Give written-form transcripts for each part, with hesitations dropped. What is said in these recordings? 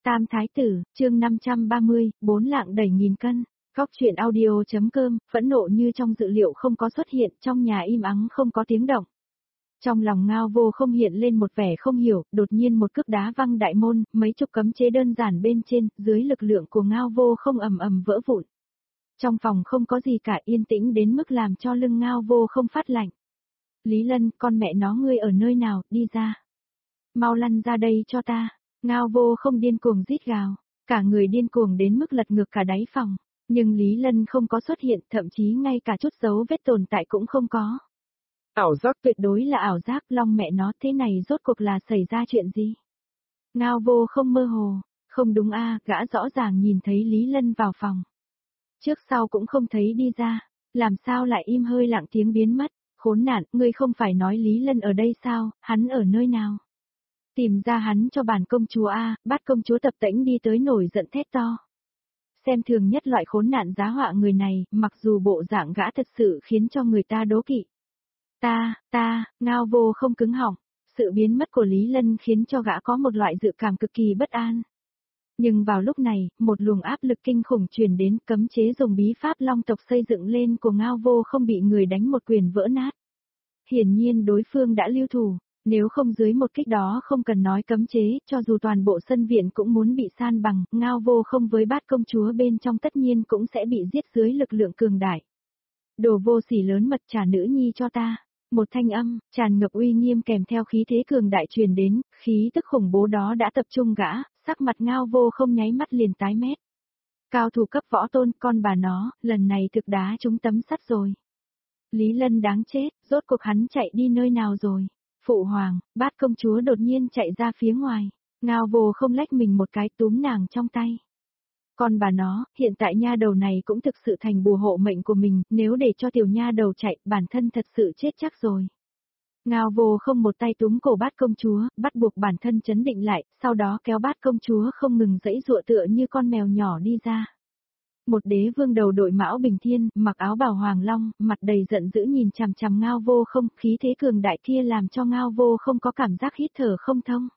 Tam Thái Tử, chương 530, 4 lạng đẩy nghìn cân. Góc truyện audio.com, phẫn nộ như trong dự liệu không có xuất hiện, trong nhà im ắng không có tiếng động. Trong lòng Ngao Vô không hiện lên một vẻ không hiểu, đột nhiên một cước đá văng đại môn, mấy chục cấm chế đơn giản bên trên, dưới lực lượng của Ngao Vô không ầm ầm vỡ vụn. Trong phòng không có gì cả, yên tĩnh đến mức làm cho lưng Ngao Vô không phát lạnh. Lý Lân, con mẹ nó ngươi ở nơi nào, đi ra. Mau lăn ra đây cho ta. Ngao Vô không điên cuồng rít gào, cả người điên cuồng đến mức lật ngược cả đáy phòng, nhưng Lý Lân không có xuất hiện, thậm chí ngay cả chút dấu vết tồn tại cũng không có. Ảo giác, tuyệt đối là ảo giác, long mẹ nó, thế này rốt cuộc là xảy ra chuyện gì? Ngao Vô không mơ hồ, không đúng a, gã rõ ràng nhìn thấy Lý Lân vào phòng. Trước sau cũng không thấy đi ra, làm sao lại im hơi lặng tiếng biến mất, khốn nạn, ngươi không phải nói Lý Lân ở đây sao, hắn ở nơi nào? Tìm ra hắn cho bản công chúa a, Bát công chúa Tập Tễnh đi tới nổi giận thét to. Xem thường nhất loại khốn nạn giá họa người này, mặc dù bộ dạng gã thật sự khiến cho người ta đố kỵ. Ngao Vô không cứng họng, sự biến mất của Lý Lân khiến cho gã có một loại dự cảm cực kỳ bất an. Nhưng vào lúc này, một luồng áp lực kinh khủng truyền đến, cấm chế dùng bí pháp long tộc xây dựng lên của Ngao Vô không bị người đánh một quyền vỡ nát. Hiển nhiên đối phương đã lưu thủ. Nếu không dưới một kích đó không cần nói cấm chế, cho dù toàn bộ sân viện cũng muốn bị san bằng, Ngao Vô không với Bát công chúa bên trong tất nhiên cũng sẽ bị giết dưới lực lượng cường đại. Đồ vô sỉ lớn mật, trả nữ nhi cho ta. Một thanh âm, tràn ngập uy nghiêm kèm theo khí thế cường đại truyền đến, khí tức khủng bố đó đã tập trung gã, sắc mặt Ngao Vô không nháy mắt liền tái mét. Cao thủ cấp võ tôn, con bà nó, lần này thực đá trúng tấm sắt rồi. Lý Lân đáng chết, rốt cuộc hắn chạy đi nơi nào rồi? Phụ hoàng, Bát công chúa đột nhiên chạy ra phía ngoài, Ngao Vô không lách mình một cái túm nàng trong tay. Còn bà nó, hiện tại nha đầu này cũng thực sự thành bùa hộ mệnh của mình, nếu để cho tiểu nha đầu chạy, bản thân thật sự chết chắc rồi. Ngao Vô không một tay túm cổ Bát công chúa, bắt buộc bản thân chấn định lại, sau đó kéo Bát công chúa không ngừng giãy giụa tựa như con mèo nhỏ đi ra. Một đế vương đầu đội mão bình thiên, mặc áo bào hoàng long, mặt đầy giận dữ nhìn chằm chằm Ngao Vô không, khí thế cường đại kia làm cho Ngao Vô không có cảm giác hít thở không thông.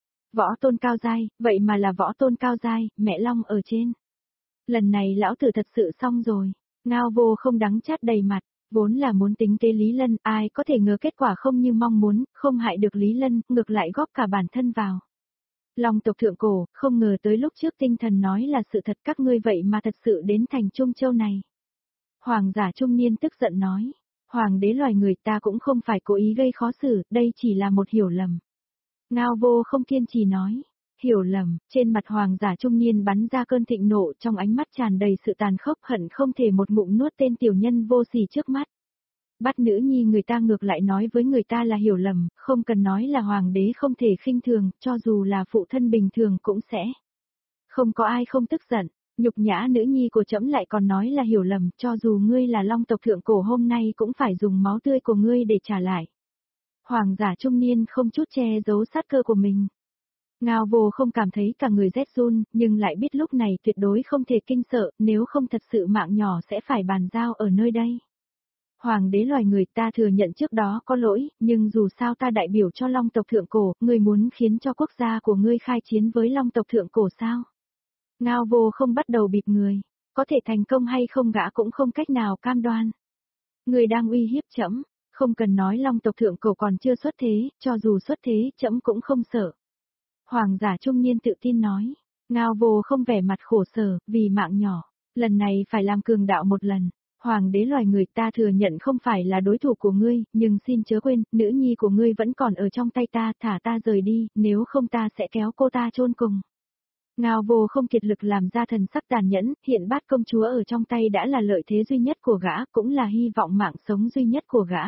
Võ tôn cao giai, vậy mà là võ tôn cao giai, mẹ long ở trên. Lần này lão tử thật sự xong rồi. Ngao Vô không đắng chát đầy mặt, vốn là muốn tính kế Lý Lân, ai có thể ngờ kết quả không như mong muốn, không hại được Lý Lân, ngược lại góp cả bản thân vào. Long tộc thượng cổ, không ngờ tới lúc trước tinh thần nói là sự thật, các ngươi vậy mà thật sự đến thành Trung Châu này. Hoàng giả trung niên tức giận nói, hoàng đế loài người ta cũng không phải cố ý gây khó xử, đây chỉ là một hiểu lầm. Ngao Vô không kiên trì nói, hiểu lầm, trên mặt hoàng giả trung niên bắn ra cơn thịnh nộ, trong ánh mắt tràn đầy sự tàn khốc, hận không thể một ngụm nuốt tên tiểu nhân vô sỉ trước mắt. Bắt nữ nhi người ta ngược lại nói với người ta là hiểu lầm, không cần nói là hoàng đế không thể khinh thường, cho dù là phụ thân bình thường cũng sẽ. Không có ai không tức giận, nhục nhã nữ nhi của trẫm lại còn nói là hiểu lầm, cho dù ngươi là long tộc thượng cổ hôm nay cũng phải dùng máu tươi của ngươi để trả lại. Hoàng giả trung niên không chút che giấu sát cơ của mình. Ngao Vô không cảm thấy cả người rét run, nhưng lại biết lúc này tuyệt đối không thể kinh sợ, nếu không thật sự mạng nhỏ sẽ phải bàn giao ở nơi đây. Hoàng đế loài người, ta thừa nhận trước đó có lỗi, nhưng dù sao ta đại biểu cho long tộc thượng cổ, ngươi muốn khiến cho quốc gia của ngươi khai chiến với long tộc thượng cổ sao? Ngao Vô không bắt đầu bịp người, có thể thành công hay không gã cũng không cách nào cam đoan. Ngươi đang uy hiếp trẫm, không cần nói long tộc thượng cổ còn chưa xuất thế, cho dù xuất thế trẫm cũng không sợ. Hoàng giả trung niên tự tin nói, Ngao Vô không vẻ mặt khổ sở, vì mạng nhỏ, lần này phải làm cường đạo một lần. Hoàng đế loài người, ta thừa nhận không phải là đối thủ của ngươi, nhưng xin chớ quên, nữ nhi của ngươi vẫn còn ở trong tay ta, thả ta rời đi, nếu không ta sẽ kéo cô ta chôn cùng. Ngao Vô không kiệt lực làm ra thần sắc tàn nhẫn, hiện Bát công chúa ở trong tay đã là lợi thế duy nhất của gã, cũng là hy vọng mạng sống duy nhất của gã.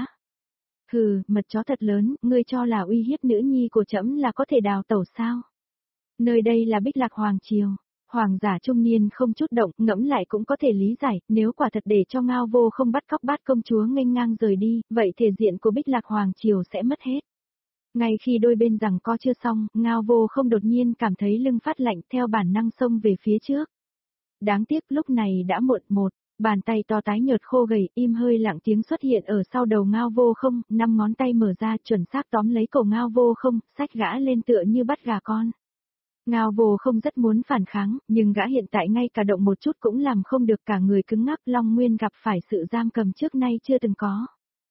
Hừ, mật chó thật lớn, ngươi cho là uy hiếp nữ nhi của trẫm là có thể đào tẩu sao? Nơi đây là Bích Lạc Hoàng Triều. Hoàng giả trung niên không chút động, ngẫm lại cũng có thể lý giải, nếu quả thật để cho Ngao Vô không bắt cóc Bát công chúa nghênh ngang rời đi, vậy thể diện của Bích Lạc Hoàng Triều sẽ mất hết. Ngay khi đôi bên giằng co chưa xong, Ngao Vô không đột nhiên cảm thấy lưng phát lạnh theo bản năng xông về phía trước. Đáng tiếc lúc này đã muộn một, bàn tay to tái nhợt khô gầy im hơi lặng tiếng xuất hiện ở sau đầu Ngao Vô không, 5 ngón tay mở ra chuẩn xác tóm lấy cổ Ngao Vô không, xách gã lên tựa như bắt gà con. Ngao Vô không rất muốn phản kháng, nhưng gã hiện tại ngay cả động một chút cũng làm không được, cả người cứng ngắc. Long Nguyên gặp phải sự giam cầm trước nay chưa từng có.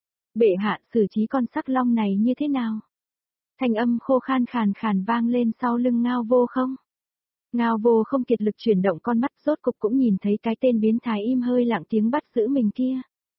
Bệ hạ xử trí con sắc long này như thế nào? Thanh âm khô khan khàn khàn vang lên sau lưng Ngao Vô không. Ngao Vô không kiệt lực chuyển động con mắt, rốt cục cũng nhìn thấy cái tên biến thái im hơi lặng tiếng bắt giữ mình kia.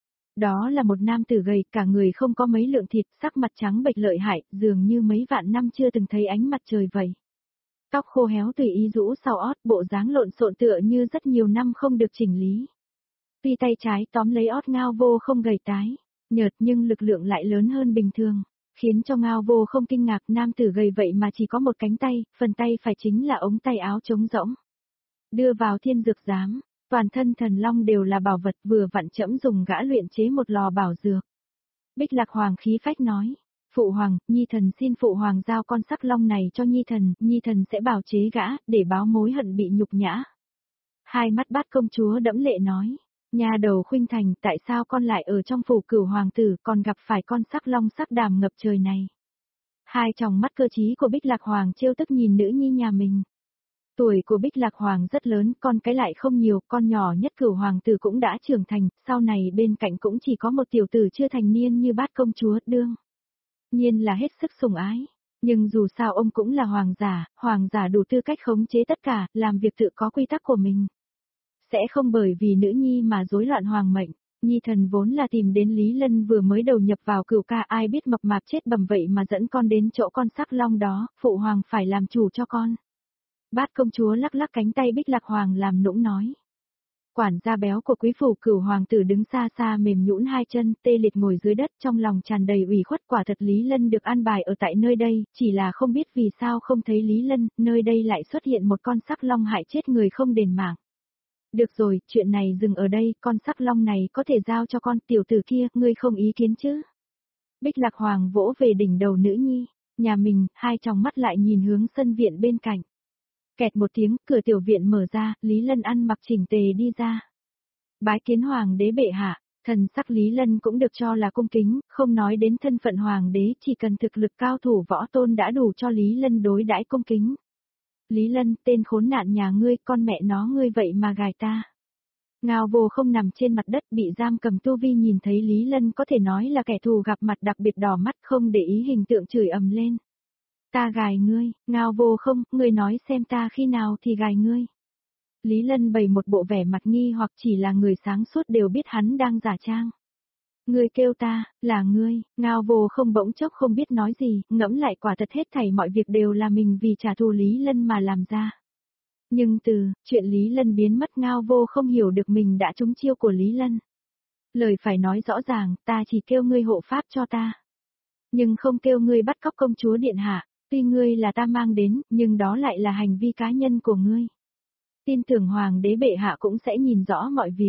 Đó là một nam tử gầy, cả người không có mấy lượng thịt, sắc mặt trắng bệch lợi hại, dường như mấy vạn năm chưa từng thấy ánh mặt trời vậy. Tóc khô héo tùy ý rũ sau ót, bộ dáng lộn xộn tựa như rất nhiều năm không được chỉnh lý. Tuy tay trái tóm lấy ót Ngao Vô không gầy tái, nhợt nhưng lực lượng lại lớn hơn bình thường, khiến cho Ngao Vô không kinh ngạc, nam tử gầy vậy mà chỉ có một cánh tay, phần tay phải chính là ống tay áo trống rỗng. Đưa vào thiên dược giám, toàn thân thần long đều là bảo vật, vừa vặn trẫm dùng gã luyện chế một lò bảo dược. Bích Lạc Hoàng khí phách nói, Phụ Hoàng, Nhi thần xin Phụ Hoàng giao con sắc long này cho Nhi thần sẽ bảo chế gã, để báo mối hận bị nhục nhã. Hai mắt Bát công chúa đẫm lệ nói, nhà đầu khuynh thành, tại sao con lại ở trong phủ Cửu hoàng tử, còn gặp phải con sắc long sắc đàm ngập trời này? Hai tròng mắt cơ trí của Bích Lạc Hoàng trêu tức nhìn nữ nhi nhà mình. Tuổi của Bích Lạc Hoàng rất lớn, con cái lại không nhiều, con nhỏ nhất Cửu hoàng tử cũng đã trưởng thành, sau này bên cạnh cũng chỉ có một tiểu tử chưa thành niên như Bát công chúa đương nhiên là hết sức sủng ái. Nhưng dù sao ông cũng là hoàng giả đủ tư cách khống chế tất cả, làm việc tự có quy tắc của mình. Sẽ không bởi vì nữ nhi mà rối loạn hoàng mệnh. Nhi thần vốn là tìm đến Lý Lân vừa mới đầu nhập vào Cửu ca, ai biết mập mạp chết bầm vậy mà dẫn con đến chỗ con sắc long đó, Phụ Hoàng phải làm chủ cho con. Bát công chúa lắc lắc cánh tay Bích Lạc Hoàng làm nũng nói. Quản gia béo của quý phủ Cửu hoàng tử đứng xa xa mềm nhũn hai chân, tê liệt ngồi dưới đất, trong lòng tràn đầy ủy khuất. Quả thật Lý Lân được an bài ở tại nơi đây, chỉ là không biết vì sao không thấy Lý Lân, nơi đây lại xuất hiện một con sắc long hại chết người không đền mạng. Được rồi, chuyện này dừng ở đây, con sắc long này có thể giao cho con, tiểu tử kia, ngươi không ý kiến chứ? Bích Lạc Hoàng vỗ về đỉnh đầu nữ nhi, nhà mình, hai tròng mắt lại nhìn hướng sân viện bên cạnh. Kẹt một tiếng, cửa tiểu viện mở ra, Lý Lân ăn mặc chỉnh tề đi ra. Bái kiến hoàng đế bệ hạ, thần sắc Lý Lân cũng được cho là cung kính, không nói đến thân phận hoàng đế, chỉ cần thực lực cao thủ võ tôn đã đủ cho Lý Lân đối đãi cung kính. Lý Lân, tên khốn nạn nhà ngươi, con mẹ nó ngươi vậy mà gài ta. Ngao Vô không nằm trên mặt đất bị giam cầm tu vi, nhìn thấy Lý Lân có thể nói là kẻ thù gặp mặt, đặc biệt đỏ mắt, không để ý hình tượng chửi ầm lên. Ta gài ngươi, Ngao Vô không, ngươi nói xem ta khi nào thì gài ngươi. Lý Lân bày một bộ vẻ mặt nghi hoặc, chỉ là người sáng suốt đều biết hắn đang giả trang. Ngươi kêu ta, là ngươi, Ngao Vô không bỗng chốc không biết nói gì, ngẫm lại quả thật hết thảy mọi việc đều là mình vì trả thù Lý Lân mà làm ra. Nhưng từ chuyện Lý Lân biến mất, Ngao Vô không hiểu được mình đã trúng chiêu của Lý Lân. Lời phải nói rõ ràng, ta chỉ kêu ngươi hộ pháp cho ta. Nhưng không kêu ngươi bắt cóc công chúa điện hạ, tuy ngươi là ta mang đến, nhưng đó lại là hành vi cá nhân của ngươi. Tin tưởng hoàng đế bệ hạ cũng sẽ nhìn rõ mọi việc.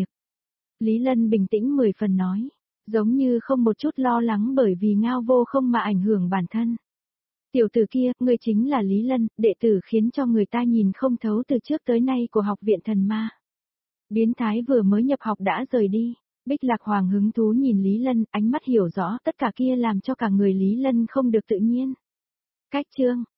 Lý Lân bình tĩnh 10 phần nói, giống như không một chút lo lắng bởi vì Ngao Vô không mà ảnh hưởng bản thân. Tiểu tử kia, ngươi chính là Lý Lân, đệ tử khiến cho người ta nhìn không thấu từ trước tới nay của học viện thần ma. Biến thái vừa mới nhập học đã rời đi. Bích Lạc Hoàng hứng thú nhìn Lý Lân, ánh mắt hiểu rõ tất cả kia làm cho cả người Lý Lân không được tự nhiên. Cách chương